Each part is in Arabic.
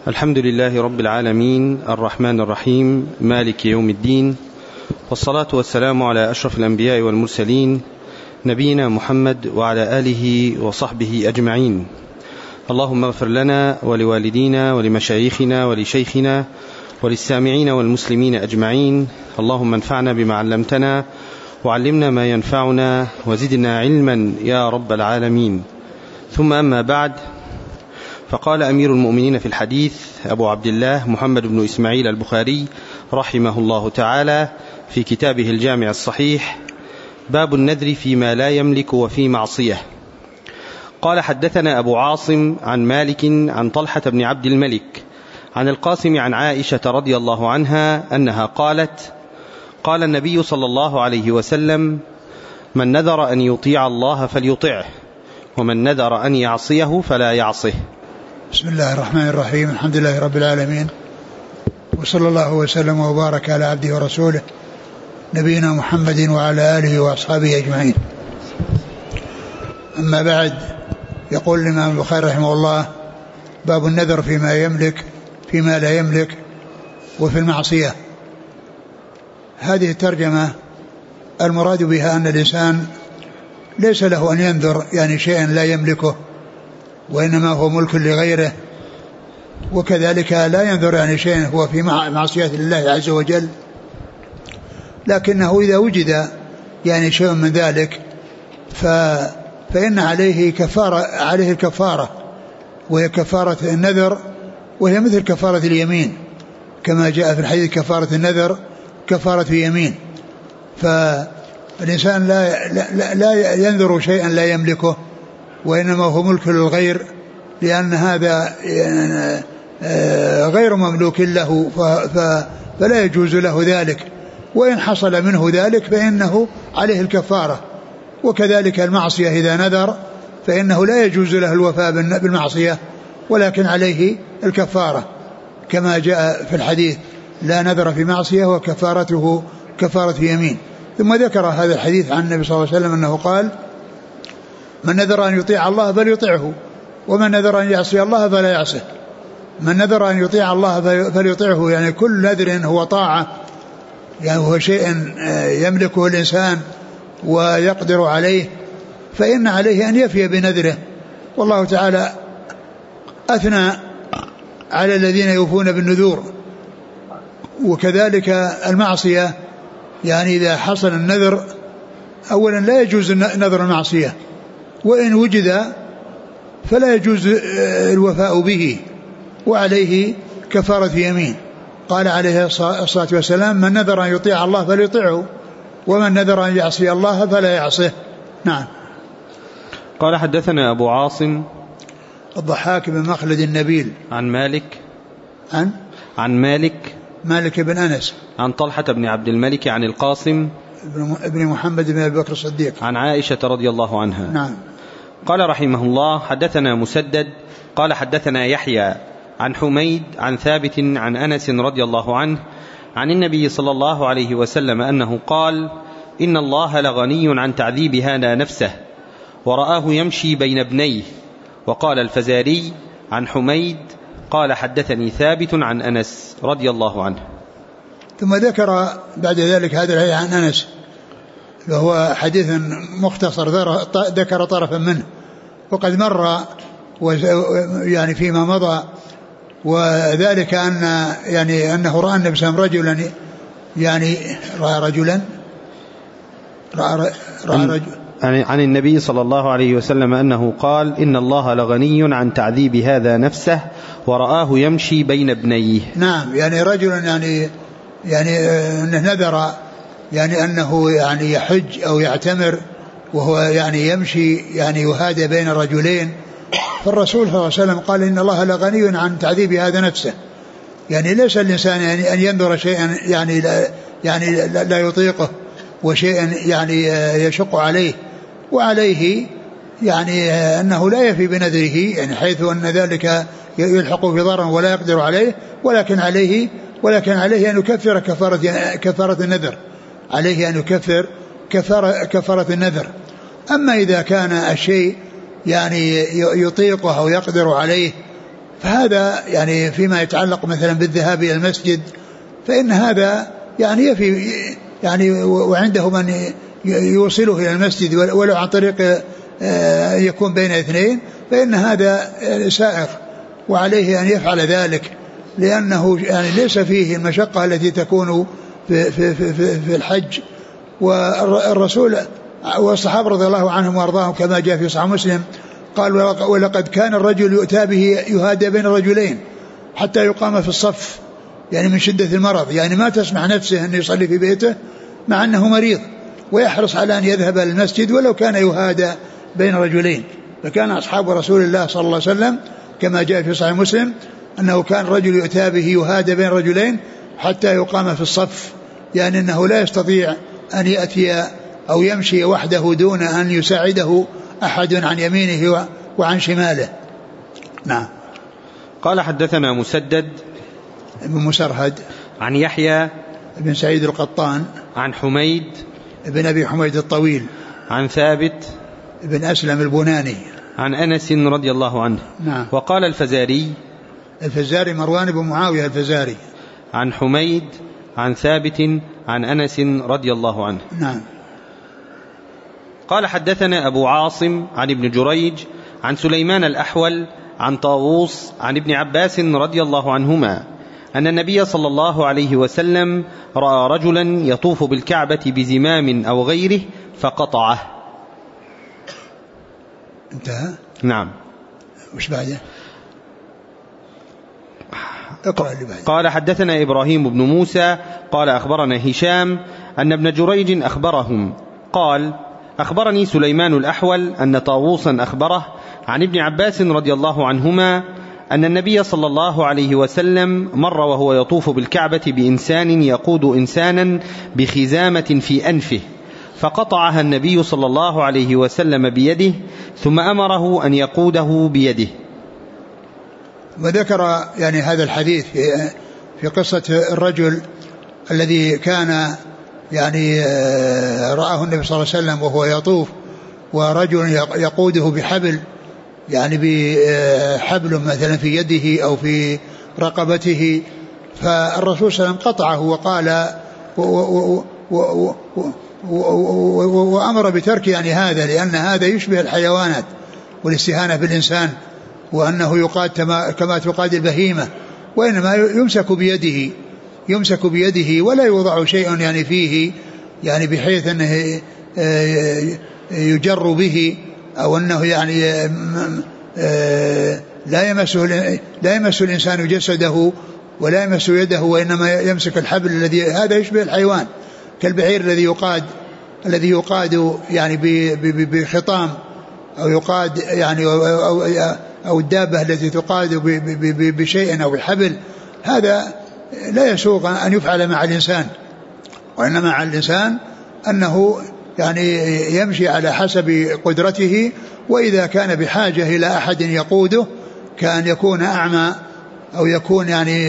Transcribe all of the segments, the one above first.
الحمد لله رب العالمين الرحمن الرحيم مالك يوم الدين، والصلاة والسلام على أشرف الأنبياء والمرسلين نبينا محمد وعلى آله وصحبه أجمعين. اللهم اغفر لنا ولوالدينا ولمشايخنا ولشيخنا وللسامعين والمسلمين أجمعين. اللهم انفعنا بما علمتنا وعلمنا ما ينفعنا وزدنا علما يا رب العالمين. ثم أما بعد، فقال أمير المؤمنين في الحديث أبو عبد الله محمد بن إسماعيل البخاري رحمه الله تعالى في كتابه الجامع الصحيح: باب النذر فيما لا يملك وفي معصية. قال: حدثنا أبو عاصم عن مالك عن طلحة بن عبد الملك عن القاسم عن عائشة رضي الله عنها أنها قالت: قال النبي صلى الله عليه وسلم: من نذر أن يطيع الله فليطعه، ومن نذر أن يعصيه فلا يعصه. بسم الله الرحمن الرحيم. الحمد لله رب العالمين، وصلى الله وسلم وبارك على عبده ورسوله نبينا محمد وعلى آله وأصحابه أجمعين. أما بعد، يقول الإمام البخاري رحمه الله: باب النذر فيما لا يملك وفي المعصية. هذه الترجمة المراد بها أن الإنسان ليس له أن ينذر شيئا لا يملكه، وإنما هو ملك لغيره، وكذلك لا ينذر شيئا هو في معصية الله عز وجل، لكنه إذا وجد شيء من ذلك فإن عليه الكفارة، وهي كفارة النذر، وهي مثل كفارة اليمين، كما جاء في الحديث: كفارة النذر كفارة يمين. فالإنسان لا ينذر شيئا لا يملكه، وإنما هو ملك للغير، لأن هذا غير مملوك له، فلا يجوز له ذلك، وإن حصل منه ذلك فإنه عليه الكفارة. وكذلك المعصية إذا نذر فإنه لا يجوز له الوفاء بالمعصية، ولكن عليه الكفارة، كما جاء في الحديث: لا نذر في معصية وكفارته كفارة يمين. ثم ذكر هذا الحديث عن النبي صلى الله عليه وسلم أنه قال: من نذر أن يطيع الله فليطيعه، ومن نذر أن يعصي الله فلا يعصه. من نذر أن يطيع الله فليطيعه، كل نذر هو طاعة، هو شيء يملكه الإنسان ويقدر عليه، فإن عليه أن يفي بنذره. والله تعالى أثنى على الذين يوفون بالنذور. وكذلك المعصية، إذا حصل النذر، أولا لا يجوز نذر المعصية، وإن وجد فلا يجوز الوفاء به، وعليه كفارة يمين. قال عليه الصلاة والسلام: من نذر أن يطيع الله فليطيعه، ومن نذر أن يعصي الله فلا يعصيه. نعم. قال: حدثنا أبو عاصم الضحاك بن مخلد النبيل عن مالك بن أنس عن طلحة بن عبد الملك عن القاسم ابن محمد بن أبي بكر الصديق عن عائشة رضي الله عنها. نعم. قال رحمه الله: حدثنا مسدد قال حدثنا يحيى عن حميد عن ثابت عن أنس رضي الله عنه عن النبي صلى الله عليه وسلم أنه قال: إن الله لغني عن تعذيب هذا نفسه، ورآه يمشي بين ابنيه. وقال الفزاري عن حميد قال: حدثني ثابت عن أنس رضي الله عنه. ثم ذكر بعد ذلك هذا الحديث عن أنس، وهو حديث مختصر ذكر طرفا منه، وقد مر فيما مضى، وذلك أنه رأى النبي صلى الله عليه وسلم رجلا عن النبي صلى الله عليه وسلم أنه قال: إن الله لغني عن تعذيب هذا نفسه، ورآه يمشي بين ابنيه. نعم، رجل نذر أنه يحج أو يعتمر، وهو يمشي يهادى بين رجلين، فالرسول صلى الله عليه وسلم قال: إن الله لغني عن تعذيب هذا نفسه. ليس الإنسان أن ينذر شيئا لا يطيقه، وشيئا يشق عليه، وعليه أنه لا يفي بنذره، حيث أن ذلك يلحق في ضرر ولا يقدر عليه، ولكن عليه أن يكفر كفارة النذر، عليه أن يكفر كفارة النذر. أما إذا كان الشيء يطيقه أو يقدر عليه فهذا يعني فيما يتعلق مثلا بالذهاب إلى المسجد فإن هذا يعني يفي يعني وعنده من يوصله إلى المسجد ولو عن طريق يكون بين اثنين فإن هذا سائغ وعليه أن يفعل ذلك لأنه يعني ليس فيه المشقة التي تكون في الحج. والرسول والصحابة رضي الله عنهم وارضاهم كما جاء في صحيح مسلم قال ولقد كان الرجل يؤتى به يهادى بين رجلين حتى يقام في الصف يعني من شدة المرض يعني ما تسمح نفسه أن يصلي في بيته مع أنه مريض ويحرص على أن يذهب للمسجد ولو كان يهادى بين رجلين. فكان أصحاب رسول الله صلى الله عليه وسلم كما جاء في صحيح مسلم أنه كان رجل يؤتى به يهادى بين رجلين حتى يقام في الصف يعني أنه لا يستطيع أن يأتي أو يمشي وحده دون أن يساعده أحد عن يمينه وعن شماله. نعم. قال حدثنا مسدد ابن مسرهد عن يحيى بن سعيد القطان عن حميد ابن أبي حميد الطويل عن ثابت ابن أسلم البناني عن أنس رضي الله عنه. نعم. وقال الفزاري مروان بن معاوية الفزاري عن حميد عن ثابت عن أنس رضي الله عنه. نعم. قال حدثنا أبو عاصم عن ابن جريج عن سليمان الأحول عن طاووس عن ابن عباس رضي الله عنهما أن النبي صلى الله عليه وسلم رأى رجلا يطوف بالكعبة بزمام أو غيره فقطعه. انتهى. نعم. وش بعده؟ اقرأ اللي بعده. قال حدثنا إبراهيم بن موسى قال أخبرنا هشام أن ابن جريج أخبرهم قال أخبرني سليمان الأحول أن طاووسا أخبره عن ابن عباس رضي الله عنهما أن النبي صلى الله عليه وسلم مر وهو يطوف بالكعبة بإنسان يقود إنسانا بخزامة في أنفه فقطعها النبي صلى الله عليه وسلم بيده ثم أمره أن يقوده بيده. وذكر يعني هذا الحديث في قصة الرجل الذي كان يعني رآه النبي صلى الله عليه وسلم وهو يطوف ورجل يقوده بحبل يعني بحبل مثلا في يده أو في رقبته فالرسول صلى الله عليه وسلم قطعه وقال وأمر بترك يعني هذا لأن هذا يشبه الحيوانات والاستهانة بالإنسان وأنه يقاد كما تقاد البهيمة وإنما يمسك بيده ولا يوضع شيء يعني فيه يعني بحيث أنه يجر به أو أنه يعني لا يمس الإنسان جسده ولا يمس يده وإنما يمسك الحبل الذي هذا يشبه الحيوان كالبعير الذي يقاد يعني بخطام أو يقاد يعني أو الدابة التي تقاد بشيء أو بحبل. هذا لا يسوغ أن يفعل مع الإنسان وإنما مع الإنسان أنه يعني يمشي على حسب قدرته وإذا كان بحاجة إلى أحد يقوده كأن يكون أعمى أو يكون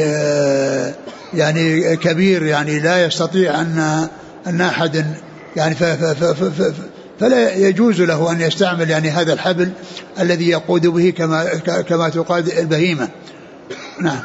يعني كبير يعني لا يستطيع أن أحد يعني فلا يجوز له أن يستعمل يعني هذا الحبل الذي يقود به كما تقاد البهيمة. نعم.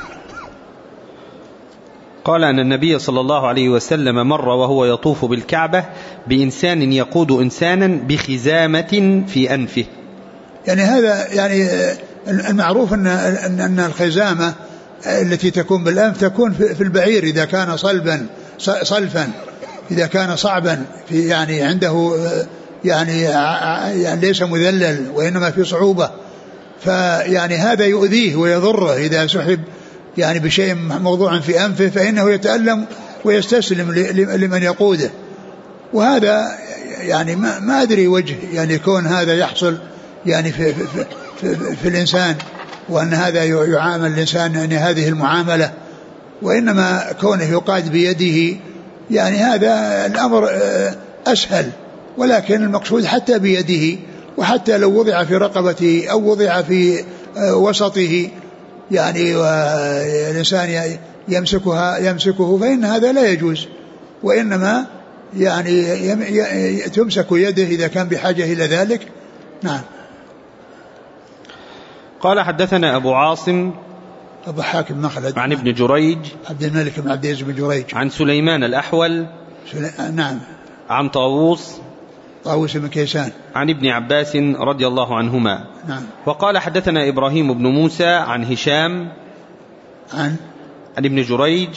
قال أن النبي صلى الله عليه وسلم مر وهو يطوف بالكعبة بإنسان يقود إنسانا بخزامة في أنفه. يعني هذا يعني المعروف أن الخزامة التي تكون بالأنف تكون في البعير إذا كان صلفا إذا كان صعبا في يعني عنده يعني ليس مذلل وإنما في صعوبة فيعني هذا يؤذيه ويضره إذا سحب يعني بشيء موضوع في أنفه فإنه يتألم ويستسلم لمن يقوده. وهذا يعني ما أدري وجه يعني يكون هذا يحصل يعني في الإنسان وأن هذا يعامل الإنسان يعني هذه المعاملة وإنما كونه يقاد بيده يعني هذا الأمر أسهل ولكن المقصود حتى بيده وحتى لو وضع في رقبته أو وضع في وسطه يعني والإنسان يمسكه فإن هذا لا يجوز وإنما يعني تمسك يده إذا كان بحاجة إلى ذلك. نعم. قال حدثنا أبو عاصم الضحاك بن مخلد. عن ابن جريج عبد الملك بن عبد العزيز بن جريج. عن سليمان الأحول. نعم. عن طاووس بن كيسان. عن ابن عباس رضي الله عنهما. نعم. وقال حدثنا إبراهيم بن موسى عن هشام عن ابن جريج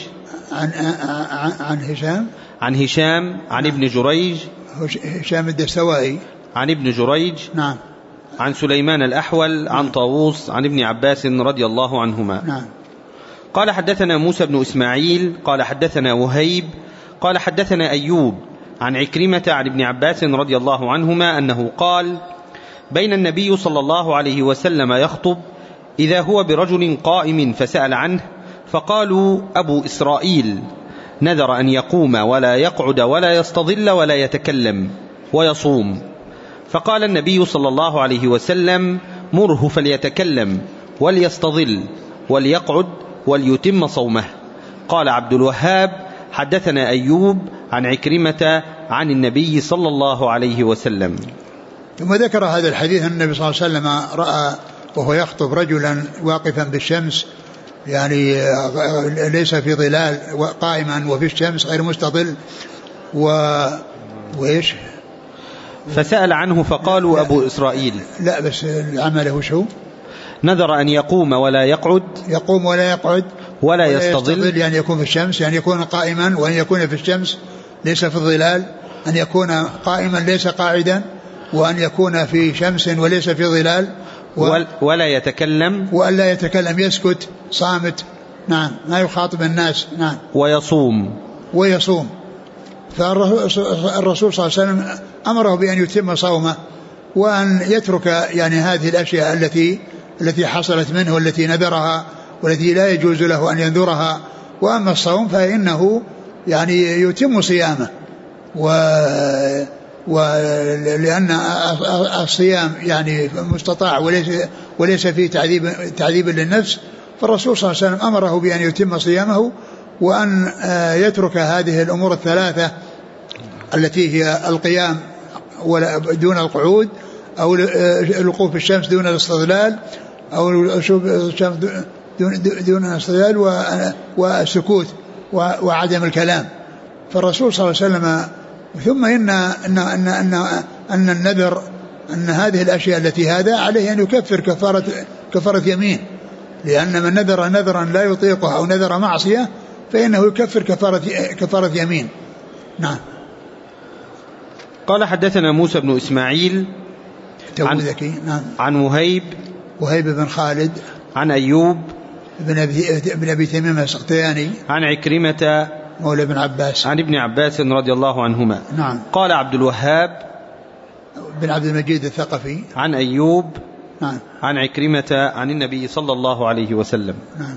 عن هشام عن ابن جريج هشام الدستوائي عن ابن جريج. نعم. عن سليمان الأحول عن طاووس عن ابن عباس رضي الله عنهما. نعم. قال حدثنا موسى بن إسماعيل قال حدثنا وهيب قال حدثنا أيوب عن عكرمة عن ابن عباس رضي الله عنهما أنه قال بين النبي صلى الله عليه وسلم يخطب إذا هو برجل قائم فسأل عنه فقالوا أبو إسرائيل نذر أن يقوم ولا يقعد ولا يستظل ولا يتكلم ويصوم. فقال النبي صلى الله عليه وسلم مره فليتكلم وليستظل وليقعد وليتم صومه. قال عبد الوهاب حدثنا أيوب عن عكرمة عن النبي صلى الله عليه وسلم. ثم ذكر هذا الحديث أن النبي صلى الله عليه وسلم رأى وهو يخطب رجلا واقفا بالشمس يعني ليس في ظلال قائما وفي الشمس غير مستظل وإيش فسأل عنه فقالوا أبو إسرائيل. لا بس عمله شو نذر أن يقوم ولا يقعد يقوم ولا يقعد ولا يستظل يعني يكون في الشمس يعني يكون قائما وأن يكون في الشمس ليس في الظلال أن يكون قائما ليس قاعدا وأن يكون في شمس وليس في ظلال ولا يتكلم وأن لا يتكلم يسكت صامت. نعم ما يخاطب الناس. نعم. ويصوم. فالرسول صلى الله عليه وسلم أمره بأن يتم صومه وأن يترك يعني هذه الأشياء التي حصلت منه والتي نذرها والتي لا يجوز له أن ينذرها. وأما الصوم فإنه يعني يتم صيامه ولأن الصيام يعني مستطاع وليس فيه تعذيب للنفس. فالرسول صلى الله عليه وسلم أمره بأن يتم صيامه وأن يترك هذه الأمور الثلاثة التي هي القيام دون القعود أو الوقوف في الشمس دون الاستظلال أو الشمس دون الاستظلال والسكوت وعدم الكلام. فالرسول صلى الله عليه وسلم ثم أن النذر أن هذه الأشياء التي هذا عليه أن يكفر كفارة يمين لأن من نذر نذرا لا يطيقه أو نذر معصية فإنه يكفر كفارة يمين. نعم. قال حدثنا موسى بن إسماعيل عن وهيب بن خالد عن أيوب بن أبي تميم السختياني عن عكرمة مولى بن عباس عن ابن عباس رضي الله عنهما. نعم. قال عبد الوهاب بن عبد المجيد الثقفي عن أيوب نعم. عن عكرمة عن النبي صلى الله عليه وسلم. نعم.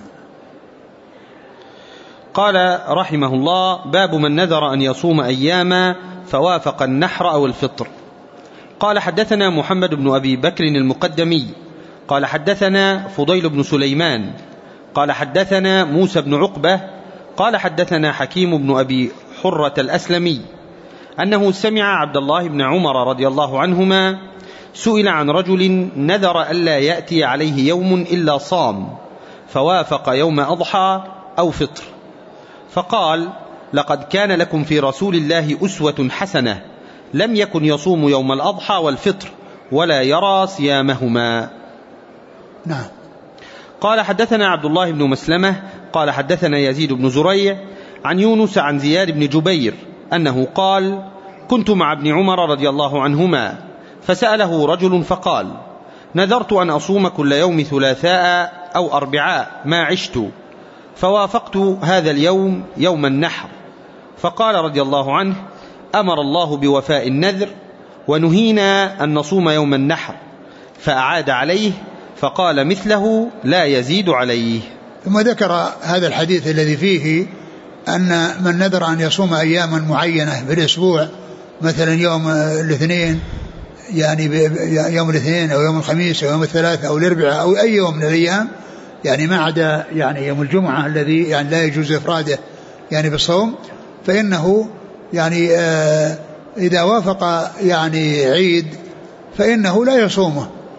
قال رحمه الله باب من نذر أن يصوم أياما فوافق النحر أو الفطر. قال حدثنا محمد بن أبي بكر المقدمي قال حدثنا فضيل بن سليمان قال حدثنا موسى بن عقبة قال حدثنا حكيم بن أبي حرة الأسلمي أنه سمع عبد الله بن عمر رضي الله عنهما سئل عن رجل نذر ألا يأتي عليه يوم إلا صام فوافق يوم أضحى أو فطر فقال لقد كان لكم في رسول الله أسوة حسنة لم يكن يصوم يوم الأضحى والفطر ولا يرى صيامهما. نعم. قال حدثنا عبد الله بن مسلمة قال حدثنا يزيد بن زريع عن يونس عن زياد بن جبير أنه قال كنت مع ابن عمر رضي الله عنهما فسأله رجل فقال نذرت أن أصوم كل يوم ثلاثاء أو أربعاء ما عشت فوافقت هذا اليوم يوم النحر فقال رضي الله عنه أمر الله بوفاء النذر ونهينا أن نصوم يوم النحر فأعاد عليه فقال مثله لا يزيد عليه. ثم ذكر هذا الحديث الذي فيه أن من نذر أن يصوم أياما معينة بالأسبوع مثلا يوم الاثنين يعني يوم الاثنين أو يوم الخميس أو يوم الثلاثاء أو الأربعاء أو أي يوم من الأيام يعني ما عدا يعني يوم الجمعة الذي يعني لا يجوز إفراده يعني بالصوم فإنه يعني إذا وافق يعني عيد فإنه لا يصومه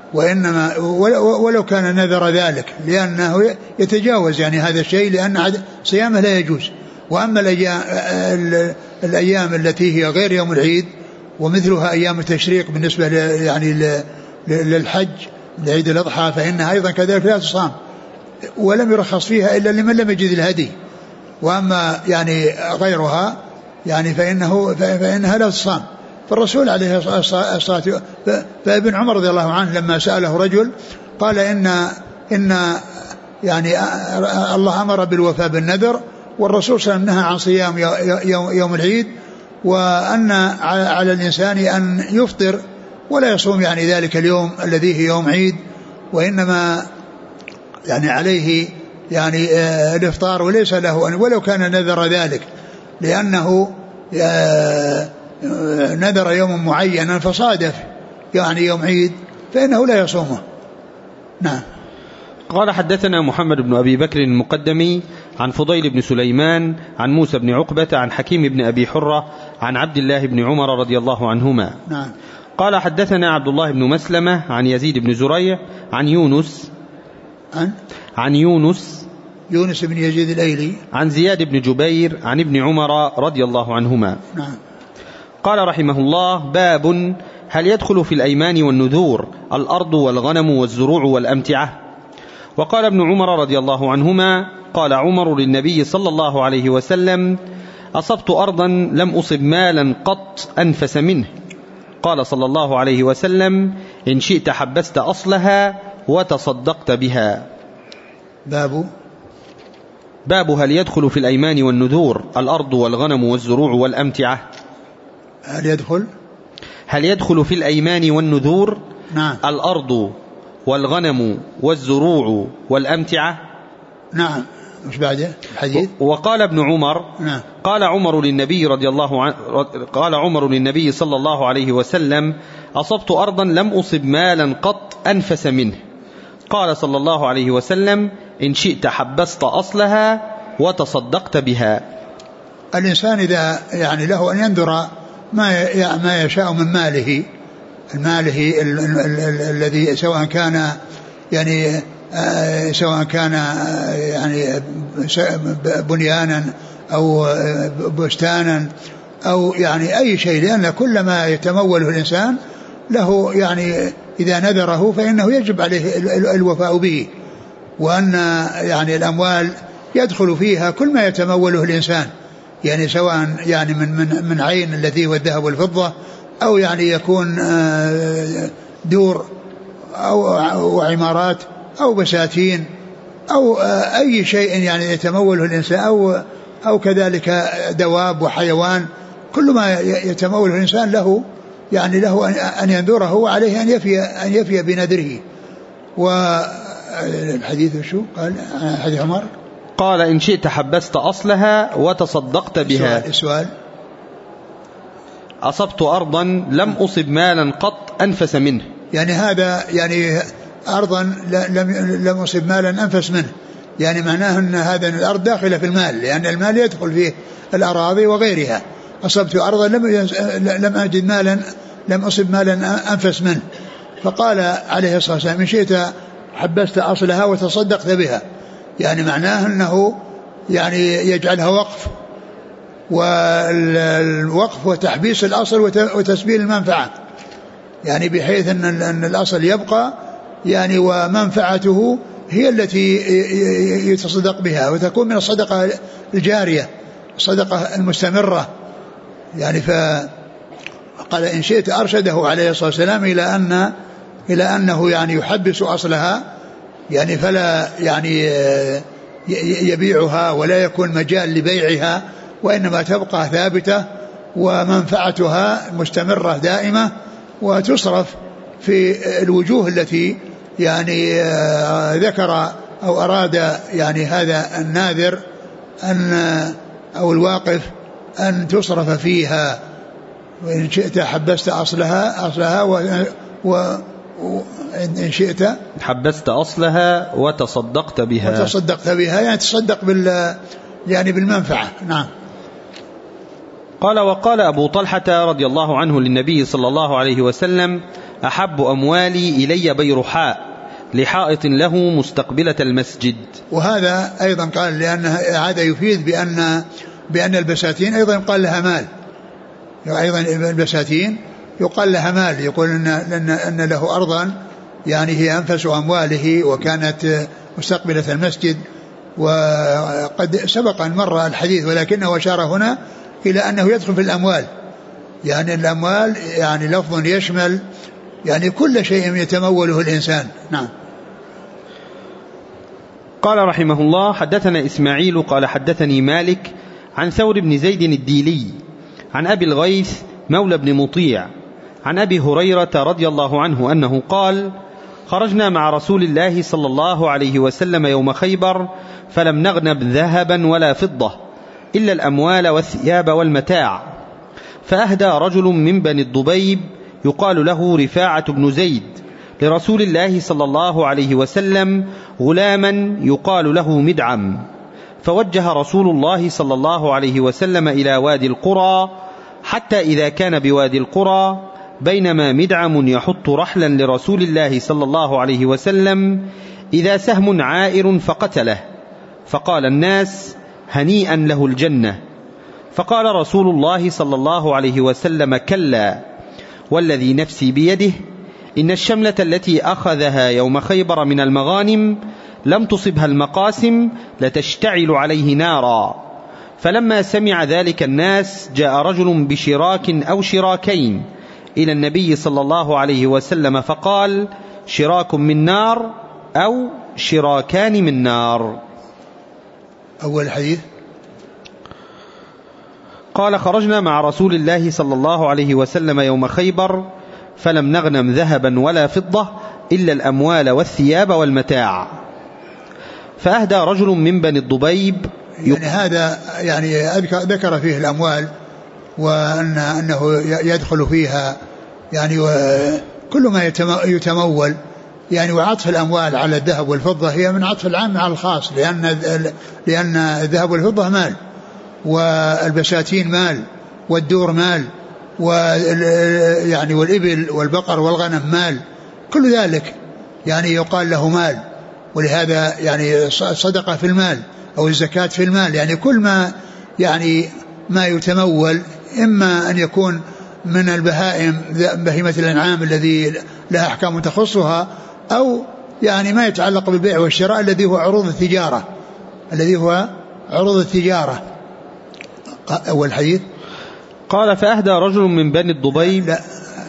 وإنما ولو كان نذر ذلك لأنه يتجاوز يعني هذا الشيء، لأن صيامه لا يجوز. وأما الأيام التي هي غير يوم العيد ومثلها أيام التشريق بالنسبة يعني للحج لعيد الأضحى فإنها أيضا كذلك لا تصام، ولم يرخص فيها إلا لمن لم يجد الهدي. وأما يعني غيرها يعني فإنها لا تصام. فالرسول عليه الصلاة والسلام فابن عمر رضي الله عنه لما سأله رجل قال إن يعني الله أمر بالوفاء بالنذر، والرسول صلى الله عليه وسلم نهى عن صيام يوم العيد، وأن على الإنسان أن يفطر ولا يصوم يعني ذلك اليوم الذي هي يوم عيد، وإنما يعني عليه يعني الإفطار وليس له ولو كان نذر ذلك، لأنه نذر يوم معينا فصادف يعني يوم عيد فإنه لا يصومه. نعم. قال حدثنا محمد بن أبي بكر المقدمي عن فضيل بن سليمان عن موسى بن عقبة عن حكيم بن أبي حرة عن عبد الله بن عمر رضي الله عنهما. نعم. قال حدثنا عبد الله بن مسلمة عن يزيد بن زريع عن يونس بن يزيد الأيلي عن زياد بن جبير عن ابن عمر رضي الله عنهما. نعم. قال رحمه الله: باب هل يدخل في الأيمان والنذور الأرض والغنم والزروع والأمتعة؟ وقال ابن عمر رضي الله عنهما: قال عمر للنبي صلى الله عليه وسلم: أصبت أرضا لم أصب مالا قط أنفس منه. قال صلى الله عليه وسلم: إن شئت حبست أصلها وتصدقت بها. باب هل يدخل في الأيمان والنذور الأرض والغنم والزروع والأمتعة؟ هل يدخل في الأيمان والنذور نعم. الأرض والغنم والزروع والأمتعة؟ نعم. مش بعده الحديث. وقال ابن عمر: نعم. قال عمر للنبي صلى الله عليه وسلم: أصبت أرضا لم أصب مالا قط أنفس منه. قال صلى الله عليه وسلم: إن شئت حبست أصلها وتصدقت بها. الإنسان إذا يعني له أن ينذر ما يشاء من ماله الذي سواء كان يعني بنيانا أو بستانا أو يعني أي شيء، لأن كل ما يتموله الإنسان له يعني إذا نذره فإنه يجب عليه الوفاء به، وأن يعني الأموال يدخل فيها كل ما يتموله الإنسان، يعني سواء يعني من عين الذي هو الذهب والفضة، أو يعني يكون دور أو عمارات أو بساتين أو أي شيء يعني يتموله الإنسان، أو كذلك دواب وحيوان، كل ما يتموله الإنسان له يعني له أن ينذره وعليه أن يفي بنذره. والحديث شو قال حديث عمر؟ قال: إن شئت حبست أصلها وتصدقت بها. السؤال: أصبت أرضا لم أصب مالا قط أنفس منه، يعني هذا يعني أرضا لم أصب مالا أنفس منه، يعني معناه أن هذا الأرض داخلة في المال، لأن المال يدخل فيه الأراضي وغيرها. أصبت أرضا لم أجد مالا لم أصب مالا أنفس منه. فقال عليه الصلاة والسلام: إن شئت حبست أصلها وتصدقت بها، يعني معناه أنه يعني يجعلها وقف، والوقف وتحبيس الأصل وتسبيل المنفعة، يعني بحيث أن الأصل يبقى يعني ومنفعته هي التي يتصدق بها، وتكون من الصدقة الجارية، الصدقة المستمرة. يعني فقال: إن شئت أرشده عليه الصلاة والسلام إلى أنه يعني يحبس أصلها، يعني فلا يعني يبيعها ولا يكون مجال لبيعها، وإنما تبقى ثابتة ومنفعتها مستمرة دائمة، وتصرف في الوجوه التي يعني ذكر أو أراد يعني هذا الناذر أو الواقف أن تصرف فيها. وإن شئت حبست أصلها وإن شئت حبست أصلها وتصدقت بها. يعني تصدق يعني بالمنفعة. نعم. قال: وقال أبو طلحة رضي الله عنه للنبي صلى الله عليه وسلم: أحب أموالي إلي بيرحاء لحائط له مستقبلة المسجد. وهذا أيضا قال لأنه هذا يفيد بأن البساتين أيضا يقال لها مال، أيضا البساتين يقال لها مال، يقول أن له أرضا يعني هي أنفس أمواله وكانت مستقبلة المسجد. وقد سبق أن مر الحديث ولكنه أشار هنا إلى أنه يدخل في الأموال، يعني الأموال يعني لفظ يشمل يعني كل شيء يتموله الإنسان. نعم. قال رحمه الله: حدثنا إسماعيل قال حدثني مالك عن ثور بن زيد الديلي عن أبي الغيث مولى بن مطيع عن أبي هريرة رضي الله عنه أنه قال: خرجنا مع رسول الله صلى الله عليه وسلم يوم خيبر فلم نغنم ذهبا ولا فضة إلا الأموال والثياب والمتاع، فأهدى رجل من بني الضبيب يقال له رفاعة بن زيد لرسول الله صلى الله عليه وسلم غلاما يقال له مدعم، فوجه رسول الله صلى الله عليه وسلم إلى وادي القرى، حتى إذا كان بوادي القرى بينما مدعم يحط رحلا لرسول الله صلى الله عليه وسلم إذا سهم عائر فقتله، فقال الناس: هنيئا له الجنة. فقال رسول الله صلى الله عليه وسلم: كلا، والذي نفسي بيده إن الشملة التي أخذها يوم خيبر من المغانم لم تصبها المقاسم لتشتعل عليه نارا. فلما سمع ذلك الناس جاء رجل بشراك أو شراكين إلى النبي صلى الله عليه وسلم فقال: شراك من نار أو شراكان من نار. أول حديث قال: خرجنا مع رسول الله صلى الله عليه وسلم يوم خيبر فلم نغنم ذهبا ولا فضة إلا الأموال والثياب والمتاع، فأهدى رجل من بني الضبيب. يعني هذا يعني ذكر فيه الأموال وأنه يدخل فيها يعني كل ما يتمول يعني، وعطف الأموال على الذهب والفضة هي من عطف العام على الخاص، لأن الذهب والفضة مال، والبساتين مال، والدور مال، يعني والإبل والبقر والغنم مال، كل ذلك يعني يقال له مال. ولهذا يعني صدقة في المال أو الزكاة في المال، يعني كل ما يعني ما يتمول، إما أن يكون من البهائم بهيمة الأنعام الذي لها أحكام تخصها، أو يعني ما يتعلق بالبيع والشراء الذي هو عروض التجارة. أول حديث قال: فأهدى رجل من بني الضبيب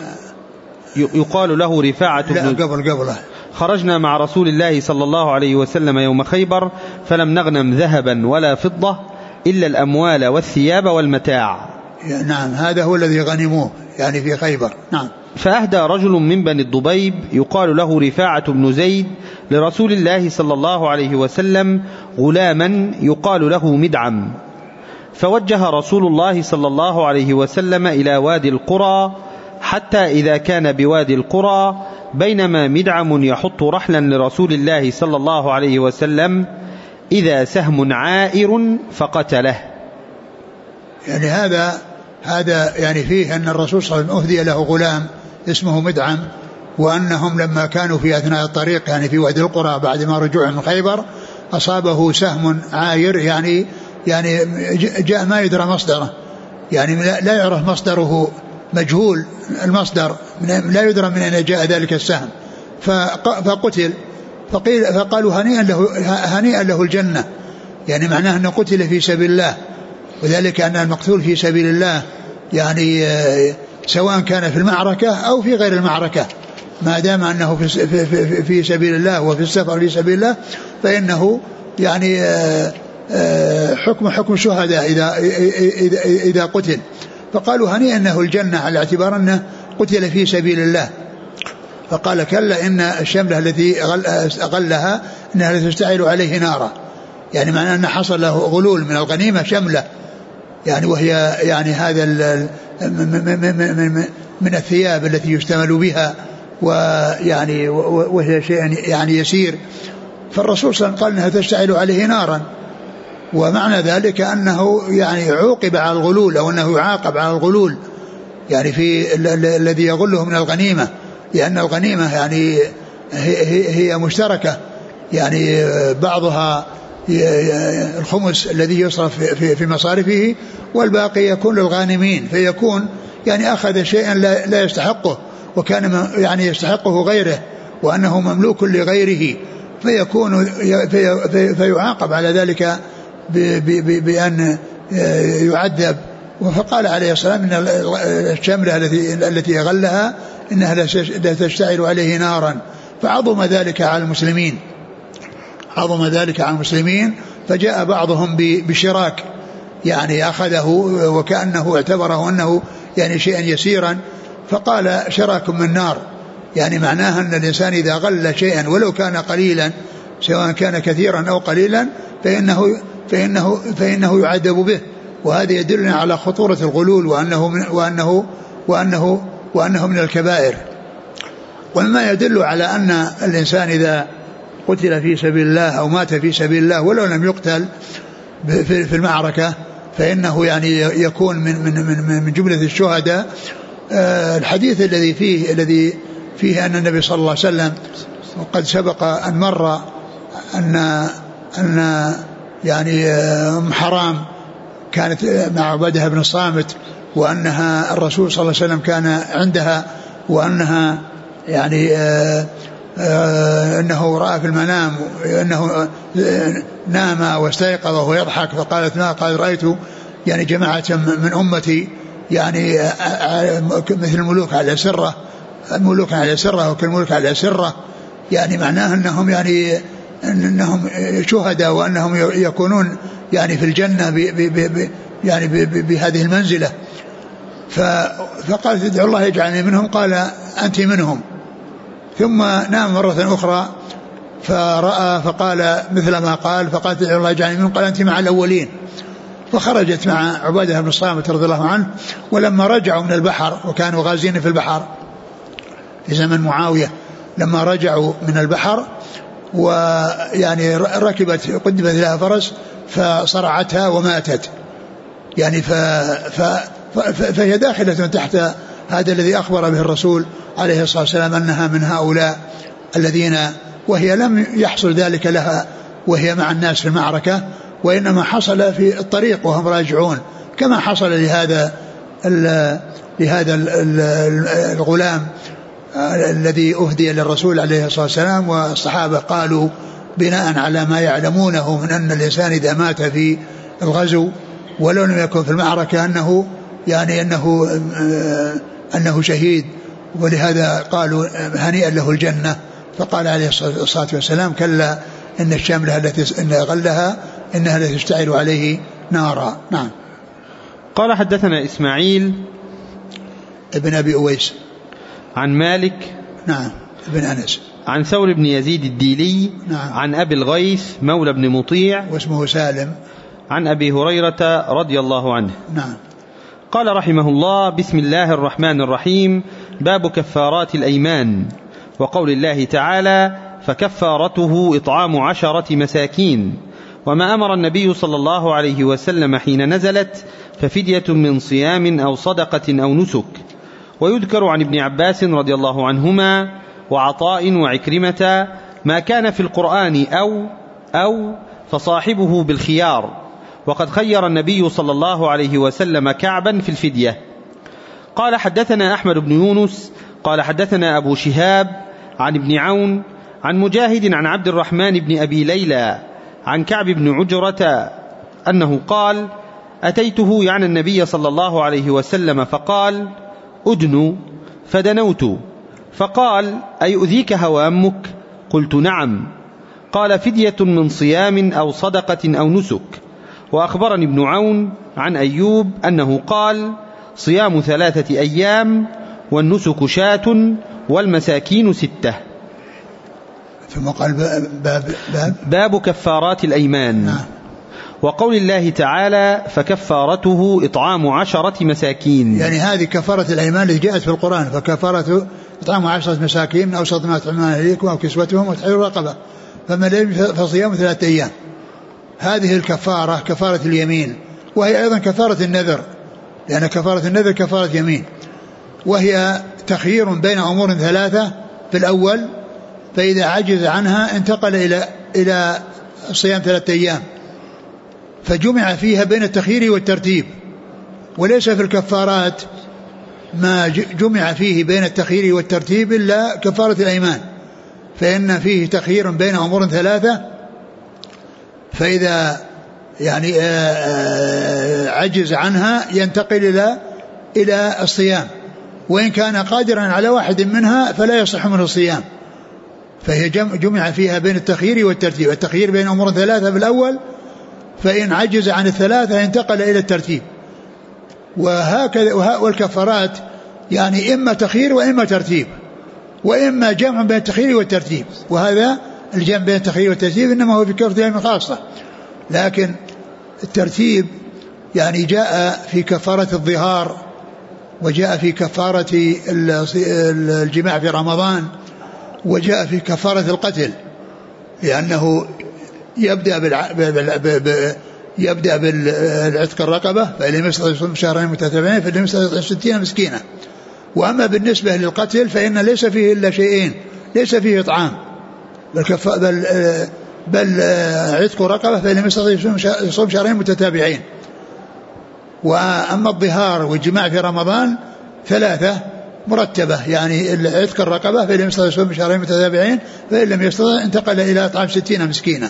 يقال له رفاعة بن قبل خرجنا مع رسول الله صلى الله عليه وسلم يوم خيبر فلم نغنم ذهبا ولا فضة إلا الأموال والثياب والمتاع. نعم، هذا هو الذي غنموه يعني في خيبر. نعم. فأهدى رجل من بني الضبيب يقال له رفاعة بن زيد لرسول الله صلى الله عليه وسلم غلاما يقال له مدعم، فوجه رسول الله صلى الله عليه وسلم إلى وادي القرى، حتى إذا كان بوادي القرى بينما مدعم يحط رحلا لرسول الله صلى الله عليه وسلم إذا سهم عائر فقتله. يعني هذا يعني فيه أن الرسول صلى الله عليه وسلم أهدي له غلام اسمه مدعم، وأنهم لما كانوا في أثناء الطريق يعني في وادي القرى بعد ما رجعوا من خيبر أصابه سهم عاير، يعني جاء ما يدرى مصدره، يعني لا يعرف مصدره، مجهول المصدر، لا يدرى من أين جاء ذلك السهم، فقتل. فقالوا هنيئا له الجنة، يعني معناه أنه قتل في سبيل الله، وذلك أن المقتول في سبيل الله يعني سواء كان في المعركة أو في غير المعركة، ما دام أنه في سبيل الله وفي السفر في سبيل الله فإنه يعني حكم شهداء إذا قتل. فقالوا هنيئا له الجنة على اعتبار أنه قتل في سبيل الله. فقال: كلا، إن الشملة التي أغلها إنها تشتعل عليه نارا، يعني معنى أن حصل له غلول من الغنيمة شملة، يعني وهي يعني هذا من الثياب التي يشتمل بها، ويعني وهي شيء يعني يسير. فالرسول صلى الله عليه وسلم قال إنها تشتعل عليه نارا، ومعنى ذلك أنه يعني عوقب على الغلول، أو أنه يعاقب على الغلول يعني في الذي يغله من الغنيمة، لأن الغنيمة يعني هي مشتركة، يعني بعضها الخمس الذي يصرف في مصارفه والباقي يكون للغانمين، فيكون يعني أخذ شيئا لا يستحقه وكان يعني يستحقه غيره وأنه مملوك لغيره، فيعاقب على ذلك بأن يعذب. فقال عليه السلام إن الشملة التي غلها إنها لا تشتعل عليه نارا، فعظم ذلك على المسلمين، فجاء بعضهم بشراك يعني أخذه وكأنه اعتبره أنه يعني شيئا يسيرا، فقال شراك من نار، يعني معناها أن الإنسان إذا غل شيئا ولو كان قليلا سواء كان كثيرا أو قليلا فإنه يعذب به. وهذا يدلنا على خطورة الغلول وأنه من الكبائر. وما يدل على أن الإنسان إذا قتل في سبيل الله أو مات في سبيل الله ولو لم يقتل في المعركة فإنه يعني يكون من جملة الشهداء. الحديث الذي فيه أن النبي صلى الله عليه وسلم وقد سبق أن مر أن يعني حرام كانت مع عبادة بن الصامت، وأنها الرسول صلى الله عليه وسلم كان عندها، وأنها يعني أنه رأى في المنام أنه نام واستيقظ وهو يضحك، فقالت ما قال رأيت يعني جماعة من أمتي يعني مثل الملوك على سرة وكالملوك على سرة، يعني معناه أنهم يعني أنهم شهداء وأنهم يكونون يعني في الجنة يعني بهذه المنزلة. فقالت ادعو الله يجعلني منهم، قال أنت منهم. ثم نام مرة أخرى فرأى فقال مثل ما قال، فقالت ادعو الله يجعلني منهم، قال أنت مع الأولين. فخرجت مع عبادة بن الصامت رضي الله عنه، ولما رجعوا من البحر وكانوا غازين في البحر في زمن معاوية، لما رجعوا من البحر ويعني قدمت لها فرس فصرعتها وماتت، يعني فهي داخلة تحت هذا الذي أخبر به الرسول عليه الصلاة والسلام أنها من هؤلاء الذين، وهي لم يحصل ذلك لها وهي مع الناس في المعركة، وإنما حصل في الطريق وهم راجعون، كما حصل لهذا الغلام الذي أهدي للرسول عليه الصلاة والسلام. والصحابة قالوا بناء على ما يعلمونه من أن الإنسان إذا مات في الغزو ولو لم يكن في المعركة أنه شهيد، ولهذا قالوا هنيئا له الجنة. فقال عليه الصلاة والسلام كلا إن الشاملة التي غلها إنها لا تشتعل عليه نارا. نعم. قال حدثنا إسماعيل ابن أبي أويس عن مالك نعم ابن أنس عن ثور بن يزيد الديلي نعم عن أبي الغيث مولى بن مطيع واسمه سالم عن أبي هريرة رضي الله عنه. نعم. قال رحمه الله: بسم الله الرحمن الرحيم. باب كفارات الأيمان. وقول الله تعالى: فكفارته إطعام 10 مساكين. وما أمر النبي صلى الله عليه وسلم حين نزلت ففدية من صيام أو صدقة أو نسك. ويذكر عن ابن عباس رضي الله عنهما وعطاء وعكرمة ما كان في القرآن أو فصاحبه بالخيار، وقد خير النبي صلى الله عليه وسلم كعبا في الفدية. قال حدثنا أحمد بن يونس قال حدثنا أبو شهاب عن ابن عون عن مجاهد عن عبد الرحمن بن أبي ليلى عن كعب بن عجرة أنه قال: أتيته يعني النبي صلى الله عليه وسلم فقال: أدنو، فدنوت، فقال: أيؤذيك هوامك؟ قلت: نعم. قال: فدية من صيام أو صدقة أو نسك. وأخبرني ابن عون عن أيوب أنه قال: صيام 3 أيام والنسك 2 والمساكين 6. ثم قال باب كفارات الأيمان. نعم. وقول الله تعالى: فكفارته إطعام 10 مساكين، يعني هذه كفارة الأيمان التي جاءت في القرآن، فكفارته إطعام 10 مساكين من أوسط ما تطعمون أهليكم أو كسوتهم وتحرير رقبة، فمن لم فصيام 3 أيام. هذه الكفارة كفارة اليمين، وهي أيضا كفارة النذر، لأن كفارة النذر كفارة يمين، وهي تخيير بين أمور ثلاثة في الأول، فإذا عجز عنها انتقل إلى صيام 3 أيام، فجمع فيها بين التخيير والترتيب. وليس في الكفارات ما جمع فيه بين التخيير والترتيب إلا كفارة الأيمان، فإن فيه تخيير بين أمور ثلاثة، فإذا يعني عجز عنها ينتقل إلى الصيام، وإن كان قادرا على واحد منها فلا يصح منه الصيام. فهي جمع فيها بين التخيير والترتيب، التخيير بين أمور ثلاثة في الأول، فإن عجز عن الثلاثة انتقل إلى الترتيب. وهكذا. والكفارات يعني إما تخيير وإما ترتيب، وإما جمع بين التخيير والترتيب، وهذا الجمع بين التخيير والترتيب إنما هو في كفارة الأيمان خاصة. لكن الترتيب يعني جاء في كفارة الظهار، وجاء في كفارة الجماع في رمضان، وجاء في كفارة القتل، لأنه يبدأ بالعتق الرقبة، فإن لم يستطع يصوم شهرين متتابعين فإن لم يستطع 60 مسكينا. وأما بالنسبة للقتل فإن ليس فيه إلا شيئين، ليس فيه إطعام بل عتق رقبة فإن لم يستطع يصوم شهرين متتابعين. وأما الظهار والجماع في رمضان 3 مرتبة، يعني عتق الرقبة فإن لم يستطع يصوم شهرين متتابعين فإن لم يستطع انتقل إلى إطعام 60 مسكينا.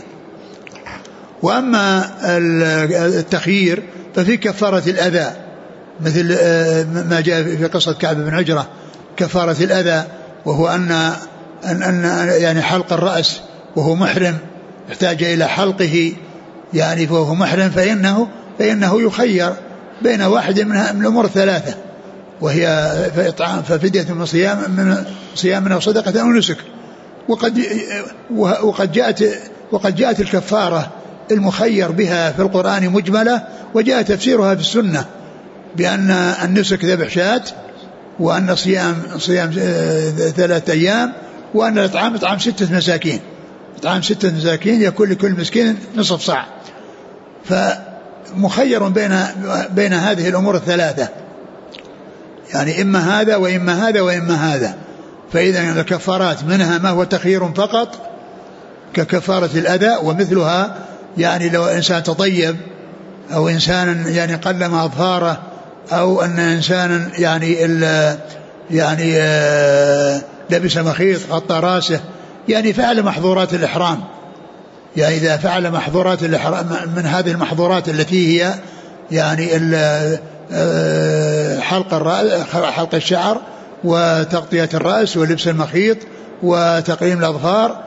وأما التخيير ففي كفارة الأذى، مثل ما جاء في قصة كعب بن عجرة كفارة الأذى، وهو أن يعني حلق الرأس وهو محرم احتاج إلى حلقه، يعني فهو محرم، فإنه يخير بين واحد من الأمور 3، وهي ففدية من صيام أو صدقة أو نسك. وقد جاءت الكفارة المخير بها في القرآن مجملة، وجاء تفسيرها في السنة بأن النسك ذبح شاة، وأن صيام 3 أيام، وأن الإطعام إطعام 6 مساكين، إطعام 6 مساكين يكون لكل مسكين نصف صاع. فمخير بين هذه الأمور 3، يعني إما هذا وإما هذا وإما هذا. فإذا الكفارات منها ما هو تخيير فقط ككفارة الأذى ومثلها، يعني لو إنسان تطيب، أو إنسان يعني قلم أظفاره، أو أن إنسان يعني لبس مخيط غطى راسه، يعني فعل محظورات الإحرام. يعني إذا فعل محظورات الإحرام من هذه المحظورات التي هي يعني حلق الشعر وتغطية الرأس ولبس المخيط وتقليم الأظفار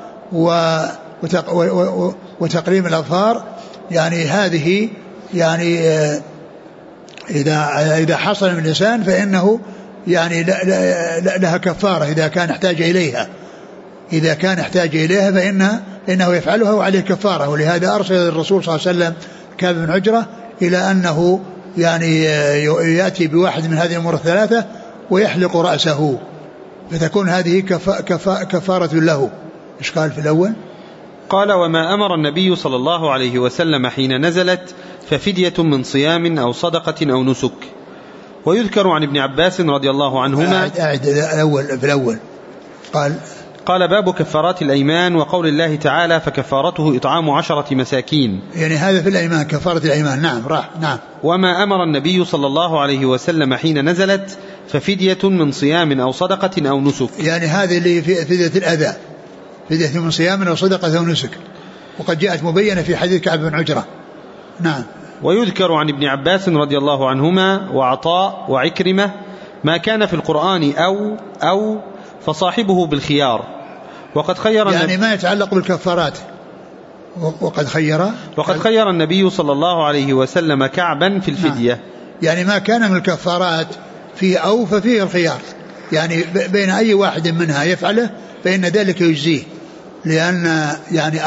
وتقليم الأظفار، يعني هذه يعني إذا حصل من الإنسان فإنه يعني لها كفارة إذا كان احتاج إليها، إذا كان احتاج إليها فإنه يفعلها وعليه كفارة. ولهذا أرسل الرسول صلى الله عليه وسلم كعب بن عجرة إلى أنه يعني يأتي بواحد من هذه الأمور 3 ويحلق رأسه، فتكون هذه كفارة له. إيش قال في الأول؟ قال: وما أمر النبي صلى الله عليه وسلم حين نزلت ففدية من صيام أو صدقة أو نسك. ويذكر عن ابن عباس رضي الله عنهما في الأول قال: باب كفارات الأيمان، وقول الله تعالى: فكفارته إطعام 10 مساكين. يعني هذا في الأيمان، كفارة الأيمان. نعم. وما أمر النبي صلى الله عليه وسلم حين نزلت ففدية من صيام أو صدقة أو نسك. يعني هذه اللي في فدية الأذى، فدية من صيام أو صدقة أو نسك، وقد جاءت مبينة في حديث كعب بن عجرة. نعم. ويذكر عن ابن عباس رضي الله عنهما وعطاء وعكرمة ما كان في القرآن أو فصاحبه بالخيار. وقد خير يعني ما يتعلق بالكفارات. وقد خير النبي صلى الله عليه وسلم كعبا في الفدية. يعني ما كان من الكفارات فيه أو ففيه الخيار، يعني بين أي واحد منها يفعله فإن ذلك يجزيه، لأن يعني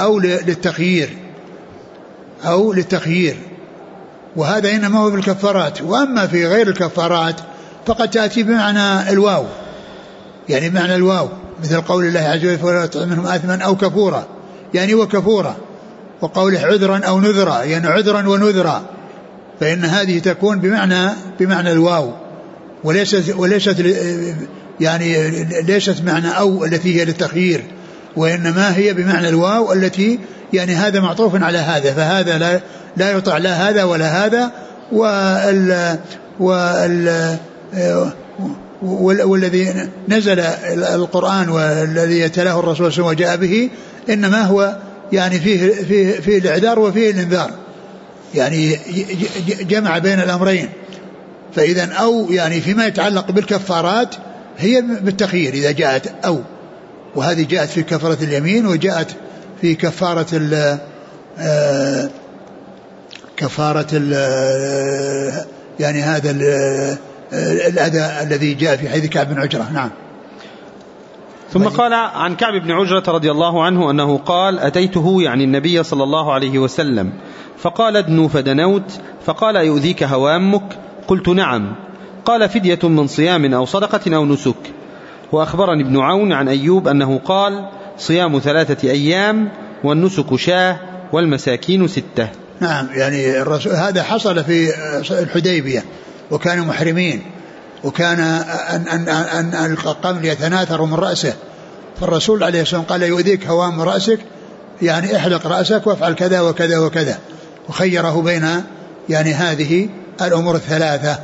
أو للتخيير، وهذا إنما هو بالكفارات. وأما في غير الكفارات فقد تأتي بمعنى الواو، يعني بمعنى الواو، مثل قول الله عز وجل: فلا تطع منهم آثما أو كفورا، يعني وكفورا. وقوله عذرا أو نذرا، يعني عذرا ونذرا، فإن هذه تكون بمعنى الواو، وليست يعني ليست معنى أو التي هي للتخيير، وإنما هي بمعنى الواو التي يعني هذا معطوف على هذا، فهذا لا يطع لا هذا ولا هذا. والذي نزل القرآن والذي يتلاه الرسول صلى الله عليه وسلم وجاء به إنما هو يعني فيه الإعذار وفيه الإنذار، يعني جمع بين الأمرين. فإذا أو يعني فيما يتعلق بالكفارات هي بالتخيير إذا جاءت أو، وهذه جاءت في كفارة اليمين وجاءت في كفارة يعني هذا الأذى الذي جاء في حديث كعب بن عجرة. نعم. ثم قال عن كعب بن عجرة رضي الله عنه أنه قال: أتيته يعني النبي صلى الله عليه وسلم فقال: ادنو فدنوت، فقال: يؤذيك هوامك؟ قلت: نعم. قال: فدية من صيام أو صدقة أو نسك. وأخبرني ابن عون عن أيوب أنه قال: صيام 3 أيام والنسك شاه والمساكين 6. نعم. يعني الرسول هذا حصل في الحديبية وكانوا محرمين، وكان أن القمل يتناثر من رأسه، فالرسول عليه الصلاة والسلام قال: يؤذيك هوام رأسك، يعني احلق رأسك وافعل كذا وكذا وكذا، وخيره بين يعني هذه الأمور 3.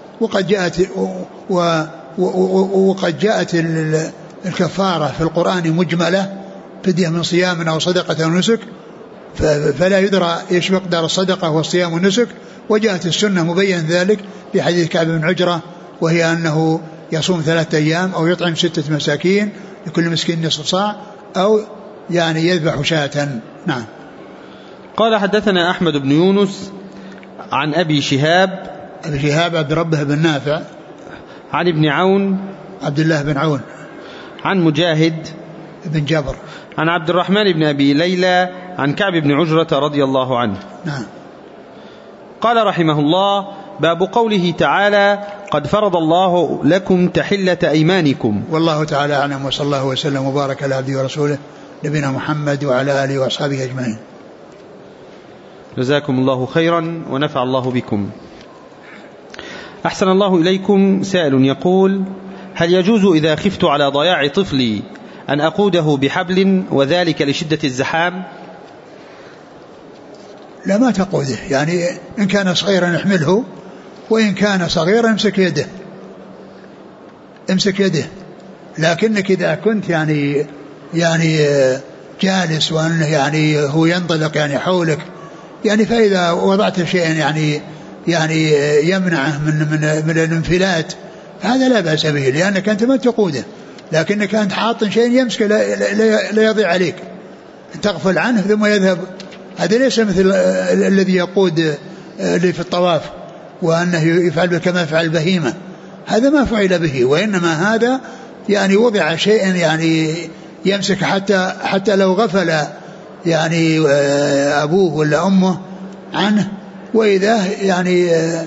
وقد جاءت الكفارة في القرآن مجملة: فدية من صيام أو صدقة أو نسك، فلا يدرى ايش مقدار الصدقة والصيام والنسك. وجاءت السنة مبين ذلك في حديث كعب بن عجرة، وهي أنه يصوم 3 أيام أو يطعم 6 مساكين لكل مسكين نصف صاع، أو يعني يذبح شاة. نعم. قال: حدثنا أحمد بن يونس عن أبي شهاب عبد ربه بن نافع، عن ابن عون عبد الله بن عون، عن مجاهد بن جبر، عن عبد الرحمن بن أبي ليلى عن كعب بن عجرة رضي الله عنه. نعم. قال رحمه الله: باب قوله تعالى: قد فرض الله لكم تحلة أيمانكم. والله تعالى أعلم، وصلى الله وسلم وبارك على عبده ورسوله نبينا محمد وعلى آله وأصحابه أجمعين. جزاكم الله خيرا ونفع الله بكم. أحسن الله إليكم. سائل يقول: هل يجوز إذا خفت على ضياع طفلي أن أقوده بحبل وذلك لشدة الزحام؟ لا، ما تقوده، يعني إن كان صغيرا احمله، وإن كان صغيرا امسك يده. لكنك إذا كنت يعني جالس وأنه يعني هو ينطلق يعني حولك، يعني فإذا وضعت شيئا يعني يمنعه من الانفلات، هذا لا بأس به، لأنك أنت ما تقوده، لكنك أنت حاط شيء يمسك لا يضيع عليك، تغفل عنه ثم يذهب. هذا ليس مثل الذي يقود اللي في الطواف وأنه يفعل كما يفعل البهيمة، هذا ما فعل به، وإنما هذا يعني وضع شيئا يعني يمسك حتى لو غفل يعني أبوه ولا أمه عنه، وإذا يعني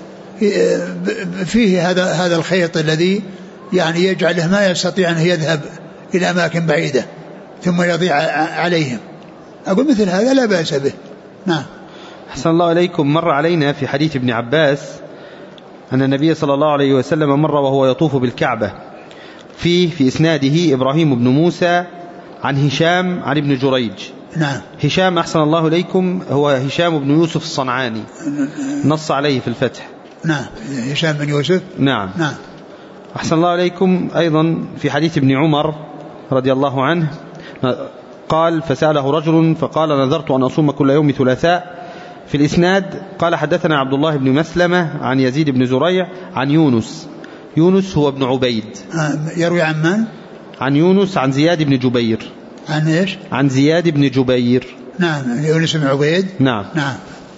فيه هذا الخيط الذي يعني يجعله ما يستطيع أن يذهب إلى أماكن بعيدة ثم يضيع عليهم، أقول مثل هذا لا بأس به. نعم. أحسن الله إليكم. مر علينا في حديث ابن عباس أن النبي صلى الله عليه وسلم مر وهو يطوف بالكعبة، في إسناده إبراهيم بن موسى عن هشام عن ابن جريج. نعم. هشام أحسن الله إليكم هو هشام بن يوسف الصنعاني، نص عليه في الفتح. نعم. هشام بن يوسف. نعم. نعم. أحسن الله إليكم. أيضا في حديث ابن عمر رضي الله عنه قال: فسأله رجل فقال: نذرت أن أصوم كل يوم ثلاثاء. في الإسناد قال: حدثنا عبد الله بن مسلمة عن يزيد بن زريع عن يونس هو ابن عبيد. يروي عن من؟ عن يونس عن زياد بن جبير. عن إيش؟ عن زياد بن جبير. نعم. يونس بن عبيد. نعم. نعم.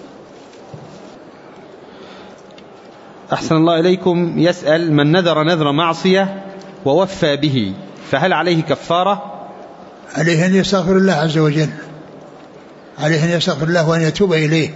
أحسن الله إليكم. يسأل: من نذر معصية ووفى به فهل عليه كفارة؟ عليه أن يستغفر الله عز وجل، عليه أن يستغفر الله وأن يتوب إليه،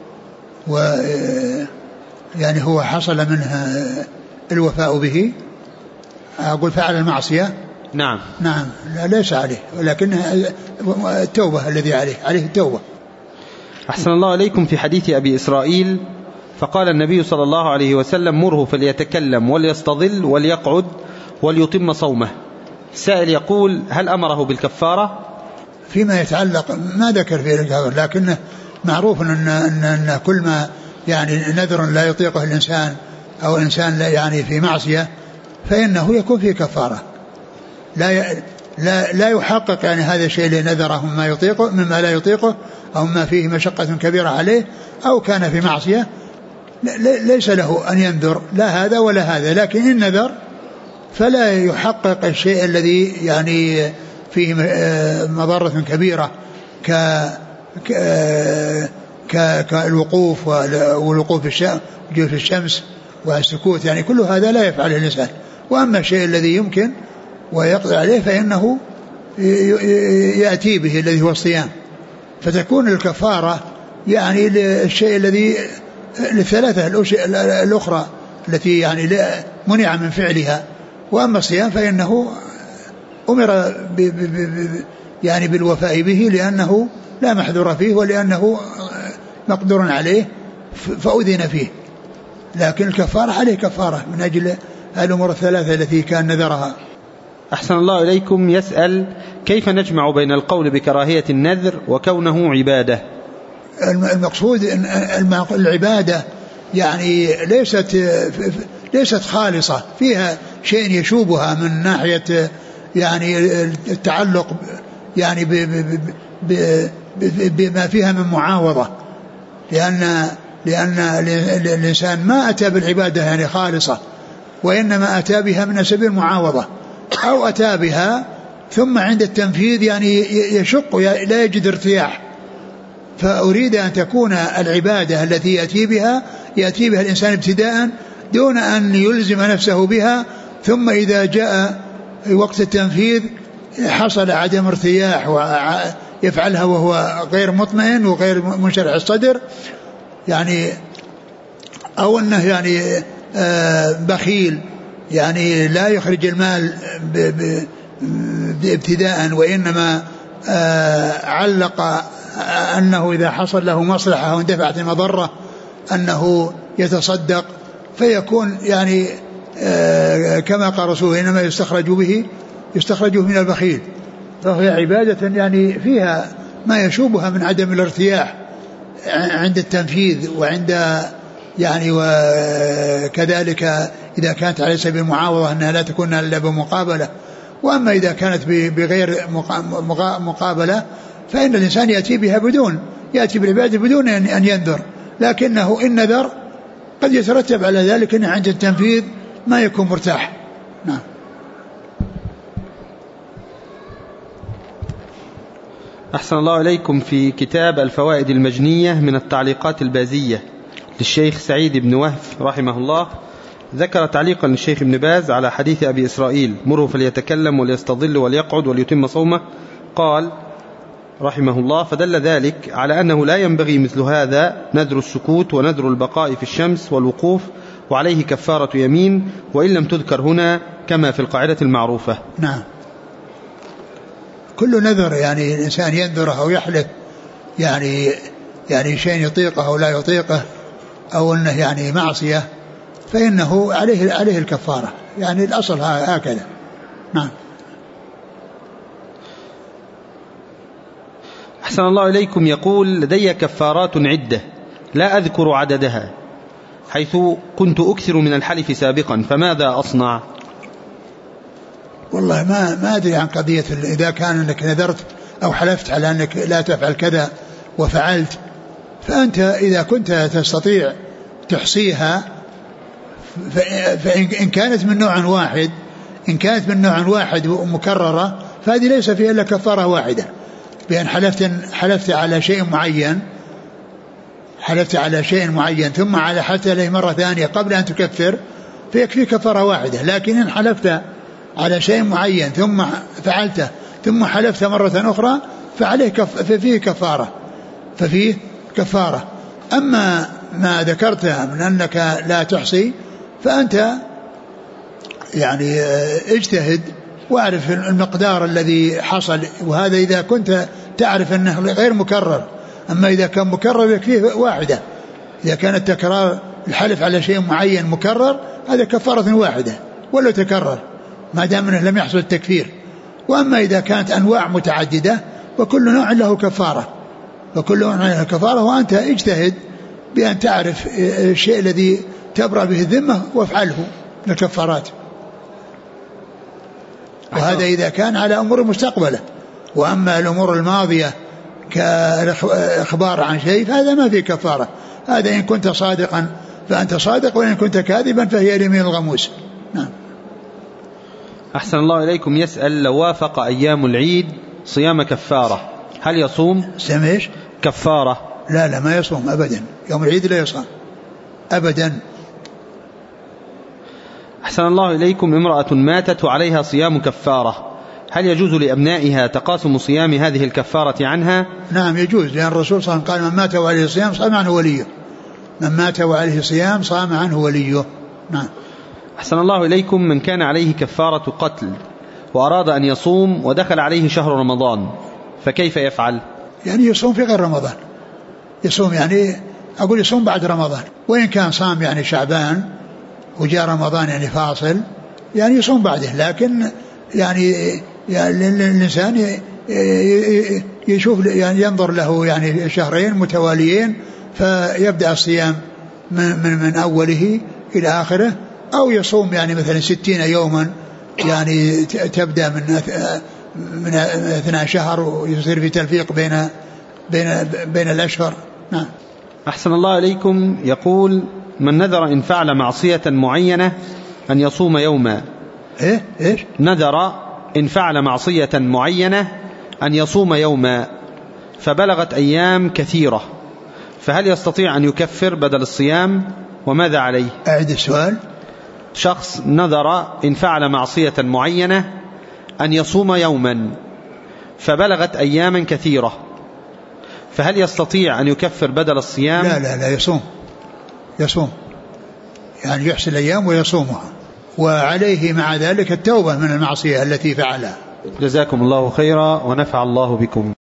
ويعني هو حصل منها الوفاء به، أقول فعل المعصية. نعم. نعم. ليس عليه، ولكن التوبة الذي عليه التوبة. أحسن الله إليكم. في حديث أبي إسرائيل فقال النبي صلى الله عليه وسلم: مره فليتكلم وليستظل وليقعد وليتم صومه. السائل يقول: هل أمره بالكفارة؟ فيما يتعلق ما ذكر فيه الكفارة، لكنه معروف أن كل ما يعني نذر لا يطيقه الإنسان أو إنسان يعني في معصية فإنه يكون فيه كفارة. لا يحقق يعني هذا الشيء اللي نذره مما لا يطيقه أو ما فيه مشقة كبيرة عليه أو كان في معصية، ليس له أن ينذر لا هذا ولا هذا. لكن إن نذر فلا يحقق الشيء الذي يعني فيه مضرة كبيرة كالوقوف والوقوف في الشمس والسكوت، يعني كل هذا لا يفعله الإنسان. وأما الشيء الذي يمكن ويقضي عليه فإنه يأتي به الذي هو الصيام، فتكون الكفارة يعني للشيء الذي للثلاثة الأخرى التي يعني منع من فعلها. وأما الصيام فإنه أمر يعني بالوفاء به لأنه لا محذور فيه ولأنه مقدور عليه فأذن فيه. لكن الكفارة عليه كفارة من أجل الأمور الثلاثة التي كان نذرها. أحسن الله إليكم. يسأل: كيف نجمع بين القول بكراهية النذر وكونه عبادة؟ المقصود العبادة يعني ليست خالصة، فيها شيء يشوبها من ناحية يعني التعلق يعني بما فيها من معاوضة، لأن الإنسان ما أتى بالعبادة يعني خالصة، وإنما أتى بها من سبيل المعاوضة، أو أتى بها ثم عند التنفيذ يعني يشق لا يجد ارتياح. فأريد أن تكون العبادة التي يأتي بها الإنسان ابتداء دون أن يلزم نفسه بها، ثم إذا جاء وقت التنفيذ حصل عدم ارتياح ويفعلها وهو غير مطمئن وغير منشرح الصدر، يعني أو أنه يعني بخيل يعني لا يخرج المال ابتداء، وإنما علق أنه إذا حصل له مصلحة واندفعت المضرة أنه يتصدق، فيكون يعني كما قال رسوله: إنما يستخرج من البخيل. فهي عبادة يعني فيها ما يشوبها من عدم الارتياح عند التنفيذ وعند يعني، وكذلك إذا كانت على سبيل المعاوضة أنها لا تكون إلا بمقابلة. وأما إذا كانت بغير مقابلة فإن الإنسان يأتي بالعبادة بدون أن ينذر، لكنه إن نذر قد يترتب على ذلك أن عند التنفيذ ما يكون مرتاح. نعم. أحسن الله إليكم. في كتاب الفوائد المجنية من التعليقات البازية للشيخ سعيد بن وهف رحمه الله، ذكر تعليقا للشيخ ابن باز على حديث أبي إسرائيل: مره فليتكلم وليستظل وليقعد وليتم صومه. قال رحمه الله: فدل ذلك على أنه لا ينبغي مثل هذا نذر السكوت ونذر البقاء في الشمس والوقوف، وعليه كفارة يمين، وإن لم تذكر هنا كما في القاعدة المعروفة. نعم. كل نذر يعني الإنسان ينذره أو يحلف يعني شيء يطيقه أو لا يطيقه، أو أنه يعني معصية، فإنه عليه الكفارة، يعني الأصل هكذا. نعم. أحسن الله إليكم. يقول: لدي كفارات عدة لا أذكر عددها، حيث كنت أكثر من الحلف سابقا، فماذا أصنع؟ والله ما أدري عن قضية إذا كان أنك نذرت أو حلفت على أنك لا تفعل كذا وفعلت، فأنت إذا كنت تستطيع تحصيها، فإن كانت من نوع واحد ومكررة فهذه ليس فيها إلا كفارة واحدة، بأن حلفت على شيء معين ثم حلفت عليه مرة ثانية قبل أن تكفر فيكفي كفارة واحدة. لكن إن حلفت على شيء معين ثم فعلته ثم حلفت مرة أخرى ففيه كفارة. أما ما ذكرتها من أنك لا تحصي فأنت يعني اجتهد واعرف المقدار الذي حصل، وهذا إذا كنت تعرف أنه غير مكرر. أما إذا كان مكرر يكفيه واحدة. إذا كان التكرار الحلف على شيء معين مكرر هذا كفارة واحدة ولو تكرر، ما دام أنه لم يحصل التكفير. وأما إذا كانت أنواع متعددة فكل نوع له كفارة، وأنت اجتهد بأن تعرف الشيء الذي تبرأ به الذمة وافعله من الكفارات. وهذا إذا كان على أمور مستقبلة. وأما الأمور الماضية كإخبار عن شيء فهذا ما فيه كفارة. هذا إن كنت صادقا فأنت صادق، وإن كنت كاذبا فهي اليمين الغموس. نعم. أحسن الله إليكم. يسأل لو وافق أيام العيد صيام كفارة هل يصوم؟ سميش كفارة؟ لا ما يصوم أبدا، يوم العيد لا يصوم أبدا. أحسن الله إليكم. امرأة ماتت وعليها صيام كفارة، هل يجوز لأبنائها تقاسم صيام هذه الكفارة عنها؟ نعم يجوز، لأن الرسول صلى الله عليه وسلم قال من مات وعليه صيام صام عنه وليه. من مات وعليه صيام صام عنه وليه. نعم. أحسن الله إليكم. من كان عليه كفارة قتل وأراد أن يصوم ودخل عليه شهر رمضان فكيف يفعل؟ يعني يصوم في غير رمضان، يصوم يعني أقول يصوم بعد رمضان. وإن كان صام يعني شعبان وجاء رمضان يعني فاصل يعني يصوم بعده. لكن يعني الإنسان يشوف يعني ينظر له يعني شهرين متواليين فيبدأ الصيام من أوله إلى آخره، أو يصوم يعني مثلا 60 يوما يعني تبدأ من 12 شهر ويصير في تلفيق بين الأشهر. نعم. أحسن الله إليكم. يقول من نذر إن فعل معصية معينة أن يصوم يوما. إيش؟ نذر إن فعل معصية معينة أن يصوم يوما فبلغت أيام كثيرة، فهل يستطيع أن يكفر بدل الصيام وماذا عليه؟ أعد السؤال. شخص نذر إن فعل معصية معينة أن يصوم يوما فبلغت أياما كثيرة، فهل يستطيع أن يكفر بدل الصيام؟ لا يصوم يعني يحسن الأيام ويصومها، وعليه مع ذلك التوبة من المعصية التي فعلها. جزاكم الله خيرا ونفع الله بكم.